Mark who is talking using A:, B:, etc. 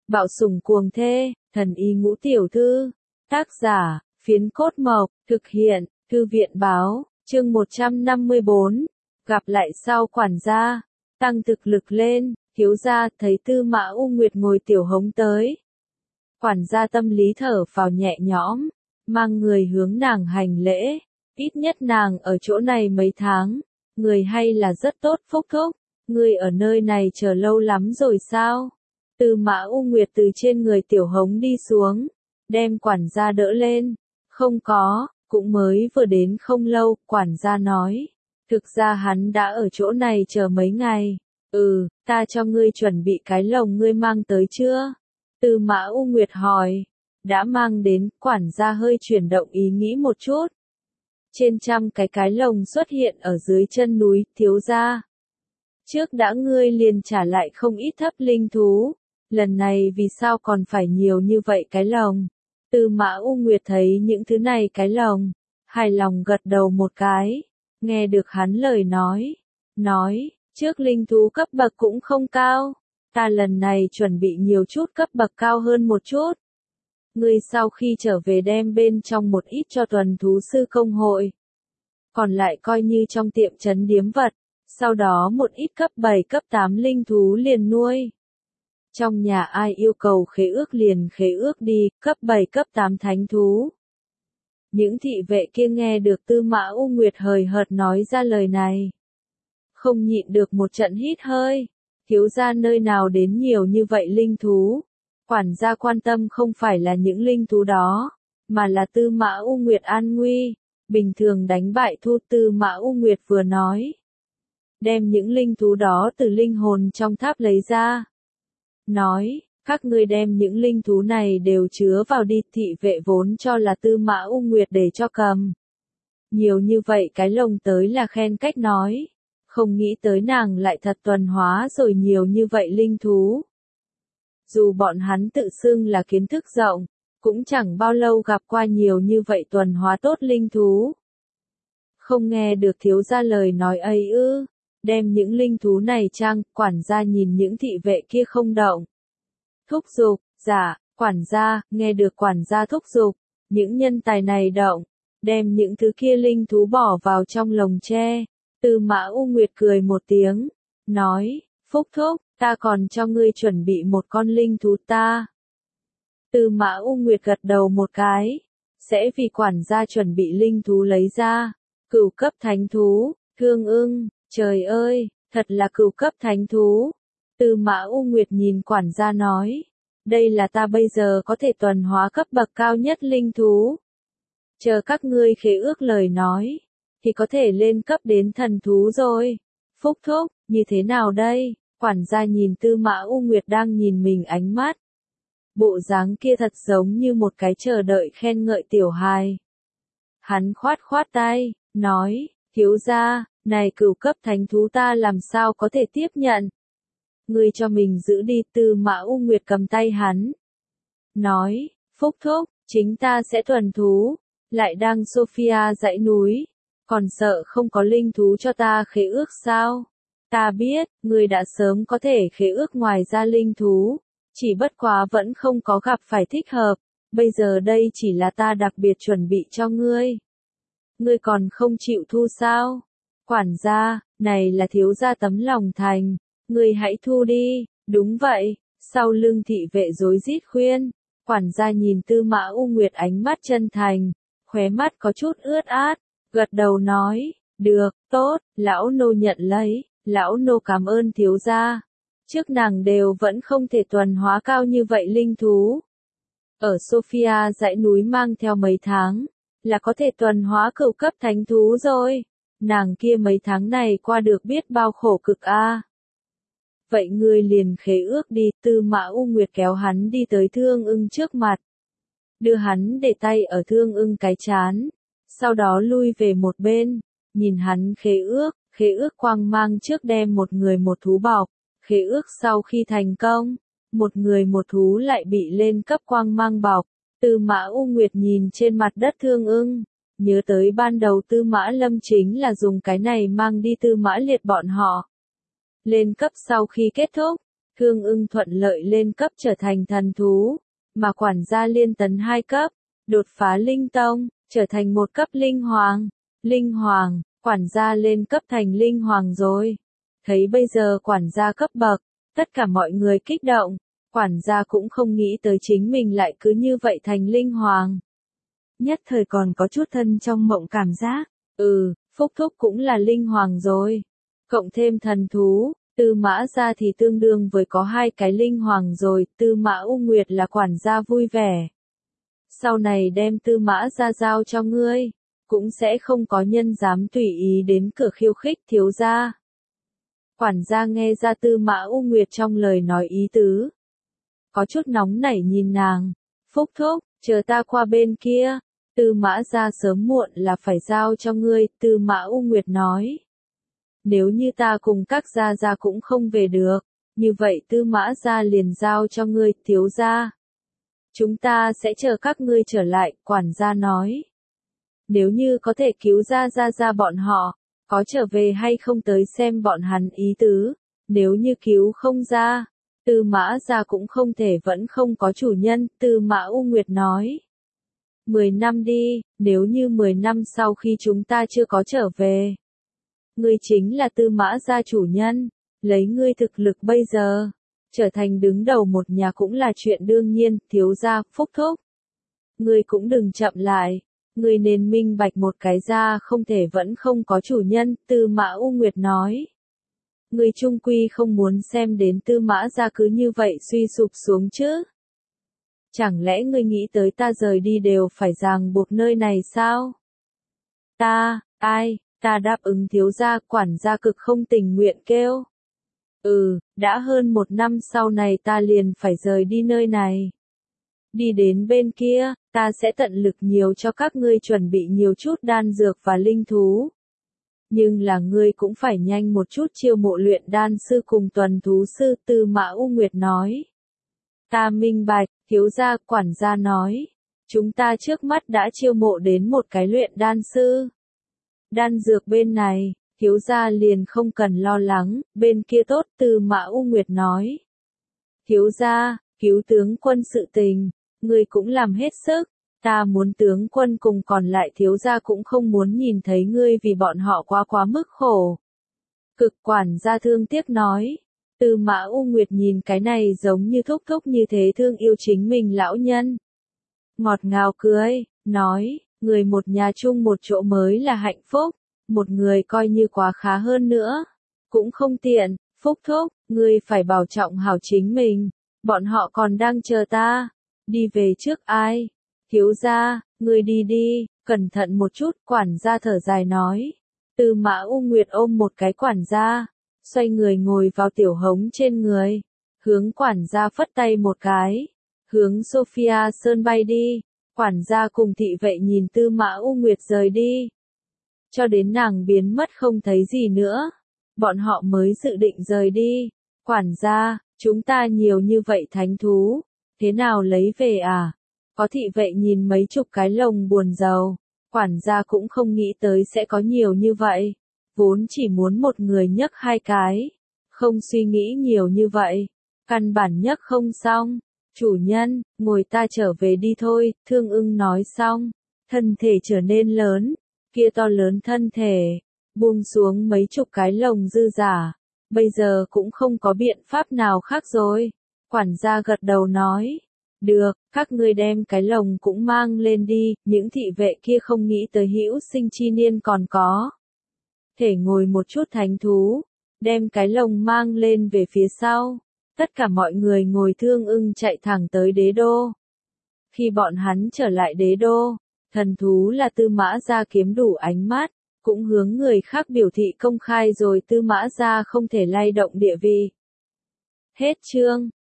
A: Bạo sủng cuồng thê, thần y ngũ tiểu thư. Tác giả, Phiến Cốt Mộc, thực hiện, Thư viện báo, chương 154. Gặp lại sau quản gia, tăng thực lực lên, thiếu gia thấy Tư Mã U Nguyệt ngồi tiểu hống tới. Quản gia tâm lý thở phào nhẹ nhõm, mang người hướng nàng hành lễ, ít nhất nàng ở chỗ này mấy tháng, người hay là rất tốt phúc thúc, người ở nơi này chờ lâu lắm rồi sao? Tư Mã U Nguyệt từ trên người tiểu hống đi xuống, đem quản gia đỡ lên, không có, cũng mới vừa đến không lâu, quản gia nói, thực ra hắn đã ở chỗ này chờ mấy ngày, ta cho ngươi chuẩn bị cái lồng ngươi mang tới chưa? Tư Mã U Nguyệt hỏi, đã mang đến, quản gia hơi chuyển động ý nghĩ một chút. Trên trăm cái lồng xuất hiện ở dưới chân núi, thiếu gia. Trước đã ngươi liền trả lại không ít thấp linh thú, lần này vì sao còn phải nhiều như vậy cái lồng? Tư Mã U Nguyệt thấy những thứ này cái lồng, hài lòng gật đầu một cái, nghe được hắn lời nói, trước linh thú cấp bậc cũng không cao, ta lần này chuẩn bị nhiều chút cấp bậc cao hơn một chút. Ngươi sau khi trở về đem bên trong một ít cho tuần thú sư công hội, còn lại coi như trong tiệm trấn điếm vật, sau đó một ít cấp 7 cấp 8 linh thú liền nuôi. Trong nhà ai yêu cầu khế ước liền khế ước đi, cấp 7 cấp 8 thánh thú. Những thị vệ kia nghe được Tư Mã U Nguyệt hời hợt nói ra lời này, không nhịn được một trận hít hơi, thiếu gia nơi nào đến nhiều như vậy linh thú. Quản gia quan tâm không phải là những linh thú đó, mà là Tư Mã U Nguyệt an nguy, bình thường đánh bại thu. Tư Mã U Nguyệt vừa nói, đem những linh thú đó từ linh hồn trong tháp lấy ra. Nói, các ngươi đem những linh thú này đều chứa vào đi, thị vệ vốn cho là Tư Mã U Nguyệt để cho cầm. Nhiều như vậy cái lồng tới là khen cách nói, không nghĩ tới nàng lại thật tuần hóa rồi nhiều như vậy linh thú. Dù bọn hắn tự xưng là kiến thức rộng, cũng chẳng bao lâu gặp qua nhiều như vậy tuần hóa tốt linh thú. Không nghe được thiếu gia lời nói ấy ư, đem những linh thú này chăng? Quản gia nhìn những thị vệ kia không động. Thúc giục, dạ, quản gia, nghe được quản gia thúc giục, những nhân tài này động, đem những thứ kia linh thú bỏ vào trong lồng tre. Tư Mã U Nguyệt cười một tiếng, nói, phúc thúc, ta còn cho ngươi chuẩn bị một con linh thú ta. Tư Mã U Nguyệt gật đầu một cái, sẽ vì quản gia chuẩn bị linh thú lấy ra, cửu cấp thánh thú, thương ưng, trời ơi, thật là cửu cấp thánh thú. Tư Mã U Nguyệt nhìn quản gia nói, đây là ta bây giờ có thể tuần hóa cấp bậc cao nhất linh thú. Chờ các ngươi khế ước lời nói, thì có thể lên cấp đến thần thú rồi. Phúc thúc, như thế nào đây? Quản gia nhìn Tư Mã U Nguyệt đang nhìn mình ánh mắt. Bộ dáng kia thật giống như một cái chờ đợi khen ngợi tiểu hài. Hắn khoát tay, nói, thiếu gia, này cửu cấp thánh thú ta làm sao có thể tiếp nhận? Ngươi cho mình giữ đi. Tư Mã U Nguyệt cầm tay hắn. Nói, phúc thúc, chính ta sẽ thuần thú, lại đang Sophia dãy núi, còn sợ không có linh thú cho ta khế ước sao? Ta biết, ngươi đã sớm có thể khế ước ngoài ra linh thú, chỉ bất quá vẫn không có gặp phải thích hợp, bây giờ đây chỉ là ta đặc biệt chuẩn bị cho ngươi. Ngươi còn không chịu thu sao? Quản gia, này là thiếu gia tấm lòng thành, ngươi hãy thu đi. Đúng vậy, sau lưng thị vệ rối rít khuyên, quản gia nhìn Tư Mã U Nguyệt ánh mắt chân thành, khóe mắt có chút ướt át, gật đầu nói, được, tốt, lão nô nhận lấy. Lão nô cảm ơn thiếu gia. Trước nàng đều vẫn không thể tuần hóa cao như vậy linh thú. Ở Sophia dãy núi mang theo mấy tháng, là có thể tuần hóa cửu cấp thánh thú rồi. Nàng kia mấy tháng này qua được biết bao khổ cực a. Vậy ngươi liền khế ước đi. Tư Mã U Nguyệt kéo hắn đi tới Thương Ưng trước mặt. Đưa hắn để tay ở Thương Ưng cái trán. Sau đó lui về một bên, nhìn hắn khế ước quang mang trước đem một người một thú bọc, khế ước sau khi thành công, một người một thú lại bị lên cấp quang mang bọc. Tư Mã U Nguyệt nhìn trên mặt đất Thương Ưng, nhớ tới ban đầu Tư Mã Lâm chính là dùng cái này mang đi Tư Mã Liệt bọn họ. Lên cấp sau khi kết thúc, Thương Ưng thuận lợi lên cấp trở thành thần thú, mà quản gia liên tấn 2 cấp, đột phá linh tông, trở thành 1 cấp linh hoàng. Linh hoàng, quản gia lên cấp thành linh hoàng rồi. Thấy bây giờ quản gia cấp bậc, tất cả mọi người kích động, quản gia cũng không nghĩ tới chính mình lại cứ như vậy thành linh hoàng. Nhất thời còn có chút thân trong mộng cảm giác, Phúc Thúc cũng là linh hoàng rồi. Cộng thêm thần thú, Tư Mã gia thì tương đương với có 2 cái linh hoàng rồi, Tư Mã U Nguyệt là quản gia vui vẻ. Sau này đem Tư Mã gia giao cho ngươi, cũng sẽ không có nhân dám tùy ý đến cửa khiêu khích thiếu gia. Quản gia nghe ra Tư Mã U Nguyệt trong lời nói ý tứ. Có chút nóng nảy nhìn nàng, Phúc Thúc, chờ ta qua bên kia, Tư Mã gia sớm muộn là phải giao cho ngươi, Tư Mã U Nguyệt nói. Nếu như ta cùng các gia cũng không về được, như vậy Tư Mã gia liền giao cho ngươi, thiếu gia. Chúng ta sẽ chờ các ngươi trở lại, quản gia nói. Nếu như có thể cứu ra bọn họ, có trở về hay không tới xem bọn hắn ý tứ, nếu như cứu không ra, Tư Mã gia cũng không thể vẫn không có chủ nhân, Tư Mã U Nguyệt nói. 10 năm đi, nếu như 10 năm sau khi chúng ta chưa có trở về. Ngươi chính là Tư Mã gia chủ nhân, lấy ngươi thực lực bây giờ, trở thành đứng đầu một nhà cũng là chuyện đương nhiên, thiếu gia, Phúc Thúc. Ngươi cũng đừng chậm lại, ngươi nên minh bạch một cái gia không thể vẫn không có chủ nhân, Tư Mã U Nguyệt nói. Ngươi chung quy không muốn xem đến Tư Mã gia cứ như vậy suy sụp xuống chứ. Chẳng lẽ ngươi nghĩ tới ta rời đi đều phải ràng buộc nơi này sao? Ta đáp ứng thiếu gia, quản gia cực không tình nguyện kêu. Đã hơn 1 năm sau này ta liền phải rời đi nơi này. Đi đến bên kia, ta sẽ tận lực nhiều cho các ngươi chuẩn bị nhiều chút đan dược và linh thú. Nhưng là ngươi cũng phải nhanh một chút chiêu mộ luyện đan sư cùng tuần thú sư, Tư Mã U Nguyệt nói. Ta minh bạch, thiếu gia, quản gia nói. Chúng ta trước mắt đã chiêu mộ đến 1 cái luyện đan sư. Đan dược bên này, thiếu gia liền không cần lo lắng, bên kia tốt, Tư Mã U Nguyệt nói. Thiếu gia, cứu tướng quân sự tình, ngươi cũng làm hết sức, ta muốn tướng quân cùng còn lại thiếu gia cũng không muốn nhìn thấy ngươi vì bọn họ quá mức khổ. Cực quản gia thương tiếc nói. Tư Mã U Nguyệt nhìn cái này giống như thúc thúc như thế thương yêu chính mình lão nhân. Ngọt ngào cười, nói, người một nhà chung một chỗ mới là hạnh phúc, một người coi như quá khá hơn nữa. Cũng không tiện, Phúc Thúc, ngươi phải bảo trọng hảo chính mình, bọn họ còn đang chờ ta. Đi về trước ai? Thiếu gia, ngươi đi đi, cẩn thận một chút, quản gia thở dài nói. Tư Mã U Nguyệt ôm một cái quản gia, xoay người ngồi vào tiểu hống trên người, hướng quản gia phất tay một cái, hướng Sophia Sơn bay đi. Quản gia cùng thị vệ nhìn Tư Mã U Nguyệt rời đi, cho đến nàng biến mất không thấy gì nữa, bọn họ mới dự định rời đi. Quản gia, chúng ta nhiều như vậy thánh thú, thế nào lấy về à? Có thị vệ nhìn mấy chục cái lồng buồn rầu, quản gia cũng không nghĩ tới sẽ có nhiều như vậy, vốn chỉ muốn một người nhấc 2 cái, không suy nghĩ nhiều như vậy, căn bản nhấc không xong. Chủ nhân, ngồi ta trở về đi thôi, Thương Ưng nói xong, thân thể trở nên lớn, kia to lớn thân thể, buông xuống mấy chục cái lồng dư giả, bây giờ cũng không có biện pháp nào khác rồi. Quản gia gật đầu nói, được, các ngươi đem cái lồng cũng mang lên đi, những thị vệ kia không nghĩ tới hữu sinh chi niên còn có. Thể ngồi một chút thánh thú, đem cái lồng mang lên về phía sau. Tất cả mọi người ngồi Thương Ưng chạy thẳng tới đế đô. Khi bọn hắn trở lại đế đô, thần thú là Tư Mã gia kiếm đủ ánh mắt, cũng hướng người khác biểu thị công khai rồi Tư Mã gia không thể lay động địa vị. Hết chương.